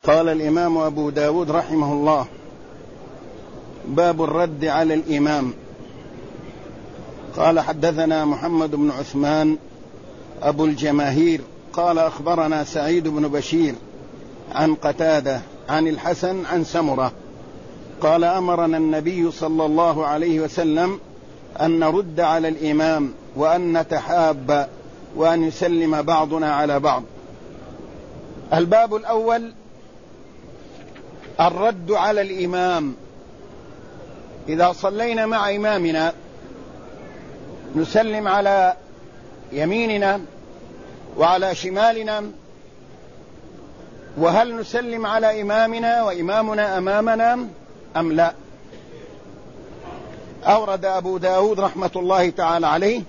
قال الإمام أبو داود رحمه الله: باب الرد على الإمام. قال: حدثنا محمد بن عثمان أبو الجماهير قال: أخبرنا سعيد بن بشير عن قتادة عن الحسن عن سمرة قال: أمرنا النبي صلى الله عليه وسلم أن نرد على الإمام وأن نتحاب وأن يسلم بعضنا على بعض. الباب الأول: الرد على الإمام. إذا صلينا مع إمامنا نسلم على يميننا وعلى شمالنا، وهل نسلم على إمامنا وإمامنا أمامنا أم لا؟ أورد أبو داود رحمة الله تعالى عليه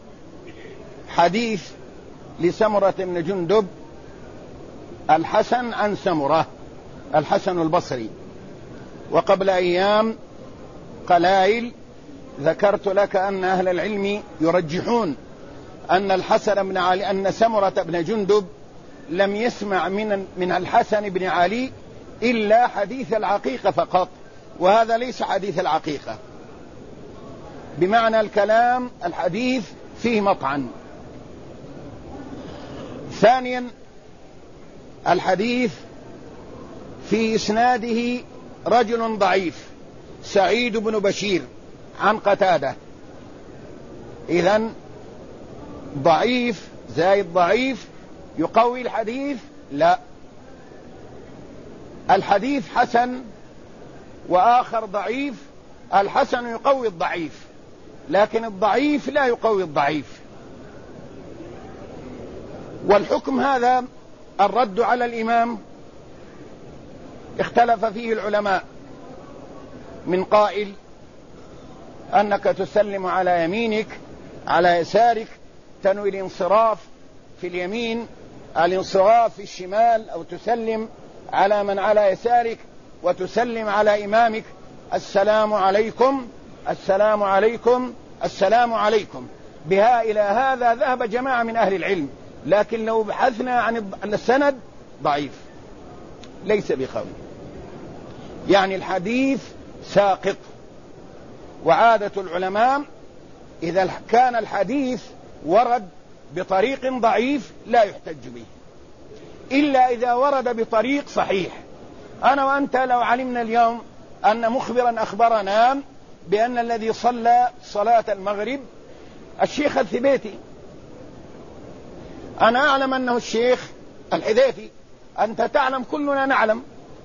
حديث لسمرة بن جندب الحسن عن سمرة، الحسن البصري. وقبل أيام قلائل ذكرت لك أن أهل العلم يرجحون أن الحسن بن علي أن سمرة بن جندب لم يسمع من الحسن بن علي إلا حديث العقيقة فقط، وهذا ليس حديث العقيقة، بمعنى الكلام الحديث فيه مطعن. ثانيا، الحديث في إسناده رجل ضعيف سعيد بن بشير عن قتادة، إذن ضعيف زائد ضعيف يقوي الحديث؟ لا، الحديث حسن وآخر ضعيف، الحسن يقوي الضعيف لكن الضعيف لا يقوي الضعيف. والحكم هذا الرد على الإمام اختلف فيه العلماء، من قائل أنك تسلم على يمينك على يسارك، تنوي الانصراف في اليمين الانصراف في الشمال، أو تسلم على من على يسارك وتسلم على إمامك السلام عليكم السلام عليكم السلام عليكم. بها إلى هذا ذهب جماعة من أهل العلم، لكن لو بحثنا عن السند ضعيف ليس بقوي، يعني الحديث ساقط. وعادة العلماء إذا كان الحديث ورد بطريق ضعيف لا يحتج به إلا إذا ورد بطريق صحيح. أنا وأنت لو علمنا اليوم أن مخبرا أخبرنا بأن الذي صلى صلاة المغرب الشيخ الثبيتي، أنا أعلم أنه الشيخ الحذيفي، أنت تعلم، كلنا نعلم،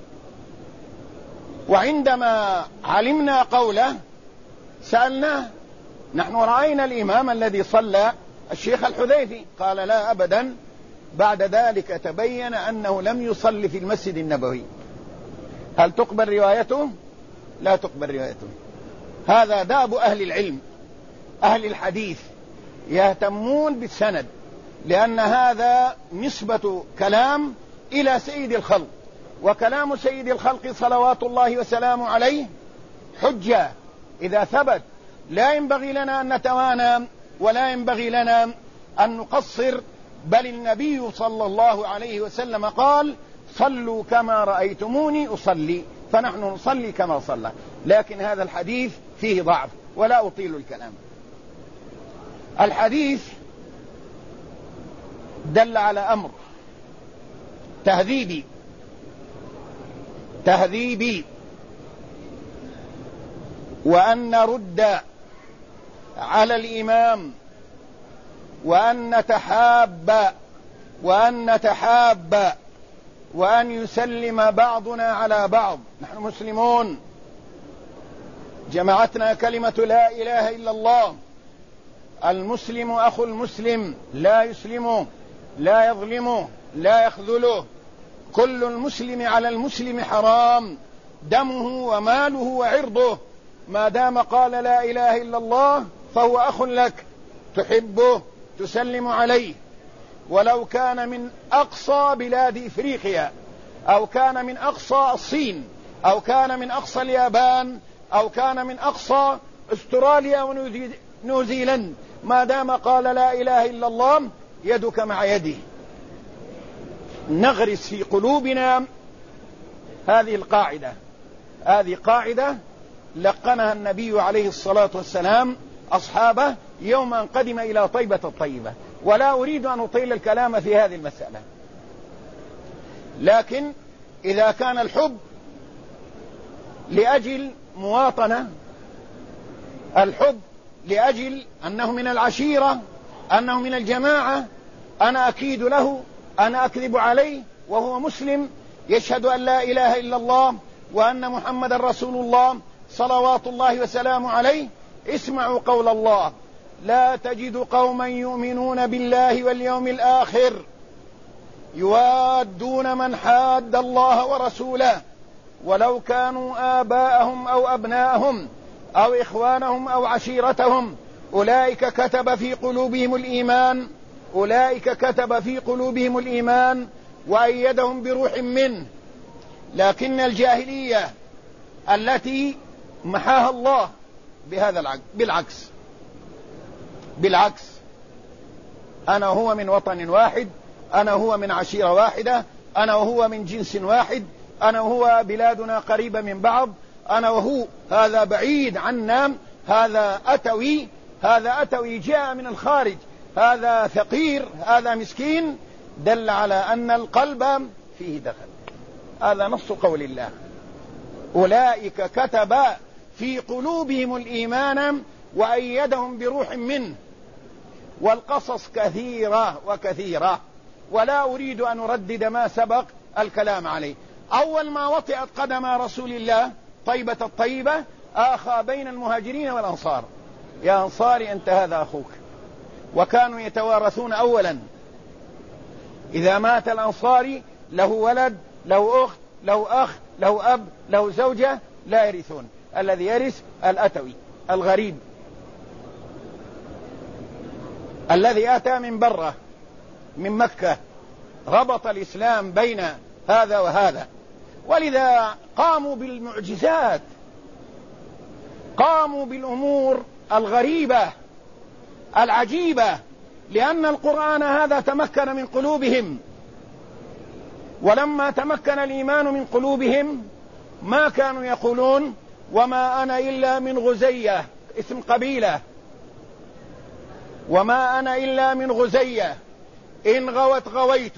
وعندما علمنا قوله سألناه: نحن رأينا الإمام الذي صلى الشيخ الحذيفي، قال: لا أبدا، بعد ذلك تبين أنه لم يصلي في المسجد النبوي. هل تقبل روايته؟ لا تقبل روايته. هذا داب أهل العلم، أهل الحديث يهتمون بالسند، لأن هذا نسبة كلام إلى سيد الخلق، وكلام سيد الخلق صلوات الله وسلامه عليه حجة إذا ثبت. لا ينبغي لنا أن نتوانى ولا ينبغي لنا أن نقصر، بل النبي صلى الله عليه وسلم قال: صلوا كما رأيتموني أصلي، فنحن نصلي كما صلى. لكن هذا الحديث فيه ضعف ولا أطيل الكلام. الحديث دل على أمر تهذيبي، وأن نرد على الإمام وأن نتحاب وأن يسلم بعضنا على بعض. نحن مسلمون، جمعتنا كلمة لا إله إلا الله. المسلم أخو المسلم، لا يسلمه لا يظلمه لا يخذله. كل المسلم على المسلم حرام، دمه وماله وعرضه، ما دام قال لا إله إلا الله فهو أخ لك، تحبه تسلم عليه، ولو كان من أقصى بلاد إفريقيا، أو كان من أقصى الصين، أو كان من أقصى اليابان، أو كان من أقصى أستراليا ونيوزيلند، ما دام قال لا إله إلا الله يدك مع يده. نغرس في قلوبنا هذه قاعدة لقنها النبي عليه الصلاة والسلام أصحابه يوم أن قدم إلى طيبة الطيبة. ولا أريد أن أطيل الكلام في هذه المسألة، لكن إذا كان الحب لأجل مواطنة، الحب لأجل أنه من العشيرة، أنه من الجماعة، أنا أكيد له، أنا أكذب عليه وهو مسلم يشهد أن لا إله إلا الله وأن محمد رسول الله صلوات الله وسلامه عليه. اسمعوا قول الله: لا تجد قوما يؤمنون بالله واليوم الآخر يوادون من حاد الله ورسوله ولو كانوا آباءهم أو أبناءهم أو إخوانهم أو عشيرتهم أولئك كتب في قلوبهم الإيمان وأيدهم بروح منه. لكن الجاهلية التي محاها الله بهذا بالعكس، أنا وهو من وطن واحد، أنا وهو من عشيرة واحدة، أنا وهو من جنس واحد، أنا وهو بلادنا قريبة من بعض، أنا وهو، هذا بعيد عنا، هذا أتوي جاء من الخارج، هذا فقير، هذا مسكين، دل على أن القلب فيه دخل. هذا نص قول الله: أولئك كتب في قلوبهم الإيمان وأيدهم بروح منه. والقصص كثيرة ولا أريد أن أردد ما سبق الكلام عليه. أول ما وطئت قدم رسول الله طيبة الطيبة آخى بين المهاجرين والأنصار: يا أنصاري أنت هذا أخوك. وكانوا يتوارثون أولا، إذا مات الأنصاري له ولد، له أخت، له أخ، له أب، له زوجة، لا يرثون. الذي يرث الأتوي الغريب الذي أتى من بره من مكة، ربط الإسلام بين هذا وهذا. ولذا قاموا بالمعجزات، قاموا بالأمور الغريبة العجيبة، لأن القرآن هذا تمكن من قلوبهم. ولما تمكن الإيمان من قلوبهم ما كانوا يقولون: وما أنا إلا من غزية، اسم قبيلة، وما أنا إلا من غزية، إن غوت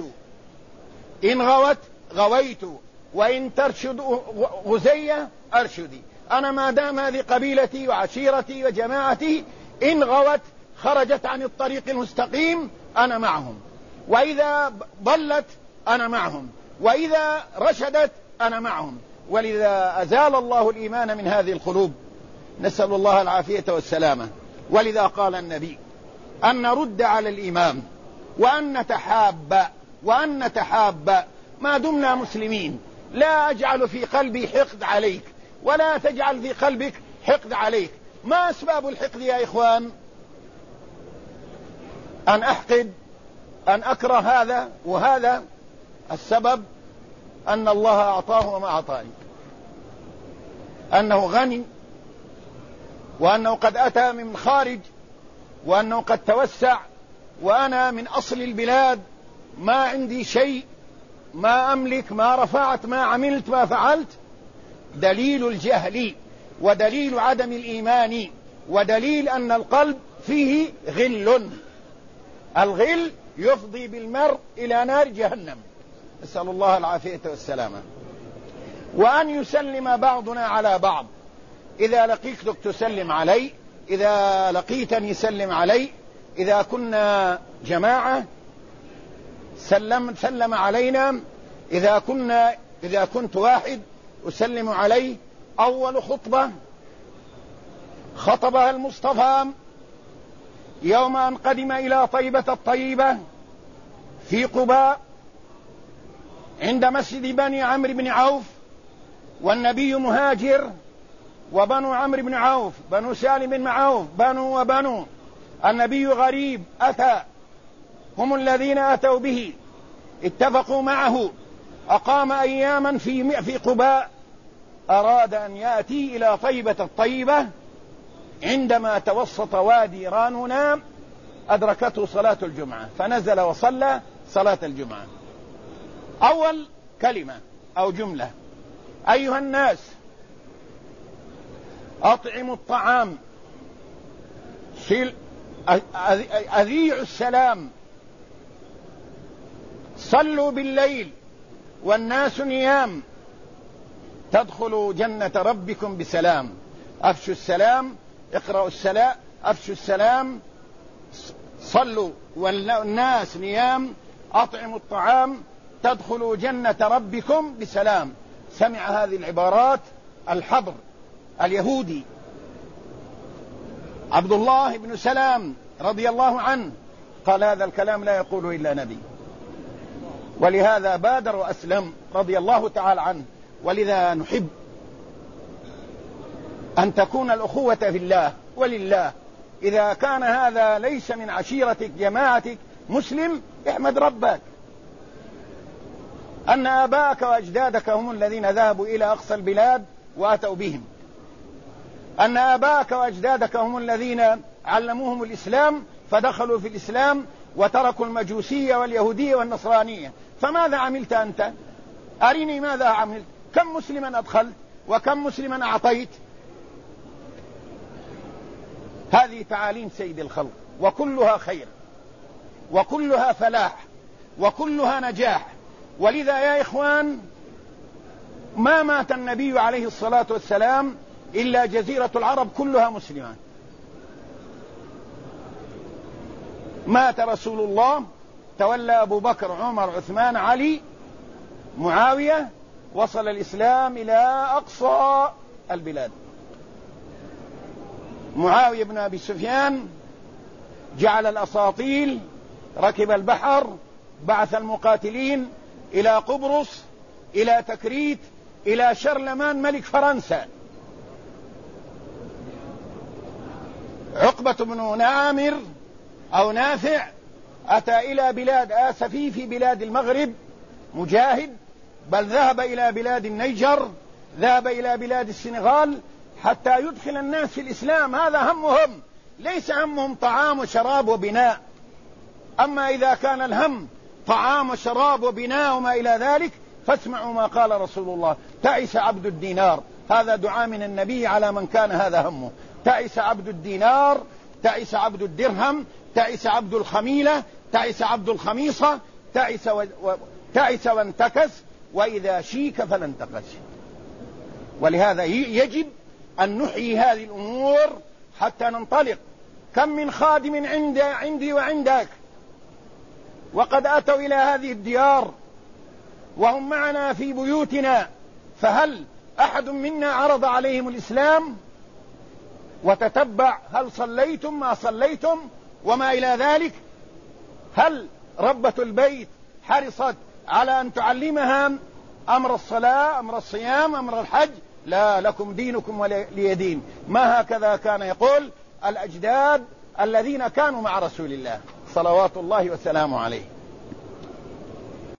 غويت، وإن ترشد غزية أرشدي. أنا ما دام هذه قبيلتي وعشيرتي وجماعتي، إن غوت خرجت عن الطريق المستقيم أنا معهم، وإذا ضلت أنا معهم، وإذا رشدت أنا معهم. ولذا أزال الله الإيمان من هذه القلوب، نسأل الله العافية والسلامة. ولذا قال النبي: أن نرد على الإمام وأن نتحاب ما دمنا مسلمين. لا أجعل في قلبي حقد عليك ولا تجعل في قلبك حقد عليك. ما أسباب الحقد يا إخوان؟ أن أحقد، أن أكره هذا وهذا. السبب أن الله أعطاه وما أعطاني، أنه غني، وأنه قد أتى من خارج، وأنه قد توسع، وأنا من أصل البلاد ما عندي شيء، ما أملك، ما رفعت، ما عملت، ما فعلت. دليل الجهل ودليل عدم الإيمان ودليل أن القلب فيه غل. الغل يفضي بالمرء إلى نار جهنم، نسأل الله العافية والسلامة. وأن يسلم بعضنا على بعض، إذا لقيتك تسلم علي، إذا لقيتني سلم علي، إذا كنا جماعة سلم علينا، إذا كنت واحد أسلم عليه. أول خطبة خطبها المصطفى يوم أن قدم إلى طيبة الطيبة في قباء عند مسجد بني عمرو بن عوف، والنبي مهاجر، وبنو عمرو بن عوف، بنو سالم بن عوف، بنو النبي غريب أتى، هم الذين أتوا به، اتفقوا معه، أقام أياما في قباء، أراد أن يأتي إلى طيبة الطيبة. عندما توسط وادي رانونا أدركته صلاة الجمعة، فنزل وصلى صلاة الجمعة. أول كلمة أو جملة: أيها الناس أطعموا الطعام، أذيعوا السلام، صلوا بالليل والناس نيام، تدخلوا جنة ربكم بسلام. أفشوا السلام، اقرأوا السلام، أفشوا السلام، صلوا والناس نيام، أطعموا الطعام، تدخلوا جنة ربكم بسلام. سمع هذه العبارات الحبر اليهودي عبد الله بن سلام رضي الله عنه، قال هذا الكلام لا يقوله إلا نبي، ولهذا بادر وأسلم رضي الله تعالى عنه. ولذا نحب أن تكون الأخوة في الله ولله. إذا كان هذا ليس من عشيرتك جماعتك مسلم، احمد ربك أن آباءك وأجدادك هم الذين ذهبوا إلى أقصى البلاد وأتوا بهم، أن آباءك وأجدادك هم الذين علموهم الإسلام فدخلوا في الإسلام وتركوا المجوسية واليهودية والنصرانية. فماذا عملت أنت؟ أريني ماذا عملت؟ كم مسلما أدخلت وكم مسلما أعطيت؟ هذه تعاليم سيد الخلق، وكلها خير وكلها فلاح وكلها نجاح. ولذا يا إخوان، ما مات النبي عليه الصلاة والسلام إلا جزيرة العرب كلها مسلمة. مات رسول الله، تولى أبو بكر عمر عثمان علي معاوية، وصل الإسلام إلى أقصى البلاد. معاوية بن أبي سفيان جعل الأساطيل، ركب البحر، بعث المقاتلين إلى قبرص، إلى تكريت، إلى شرلمان ملك فرنسا. عقبة بن نامر أو نافع أتى إلى بلاد آسفي في بلاد المغرب مجاهد، بل ذهب إلى بلاد النيجر، ذهب إلى بلاد السنغال حتى يدخل الناس في الإسلام. هذا همهم، ليس همهم طعام وشراب وبناء. أما إذا كان الهم طعام وشراب وبناء وما إلى ذلك، فاسمعوا ما قال رسول الله: تعس عبد الدينار. هذا دعاء من النبي على من كان هذا همه. تعس عبد الدينار، تعس عبد الدرهم، تعس عبد الخميلة، تعس عبد الخميصة، تعس وانتكس، وإذا شيك فلا انتقش. ولهذا يجب أن نحيي هذه الأمور حتى ننطلق. كم من خادم عندي وعندك وقد أتوا إلى هذه الديار وهم معنا في بيوتنا، فهل أحد منا عرض عليهم الإسلام وتتبع هل صليتم ما صليتم وما إلى ذلك؟ هل ربة البيت حرصت على أن تعلمها أمر الصلاة، أمر الصيام، أمر الحج؟ لا، لكم دينكم ولي دين. ما هكذا كان يقول الأجداد الذين كانوا مع رسول الله صلوات الله وسلامه عليه.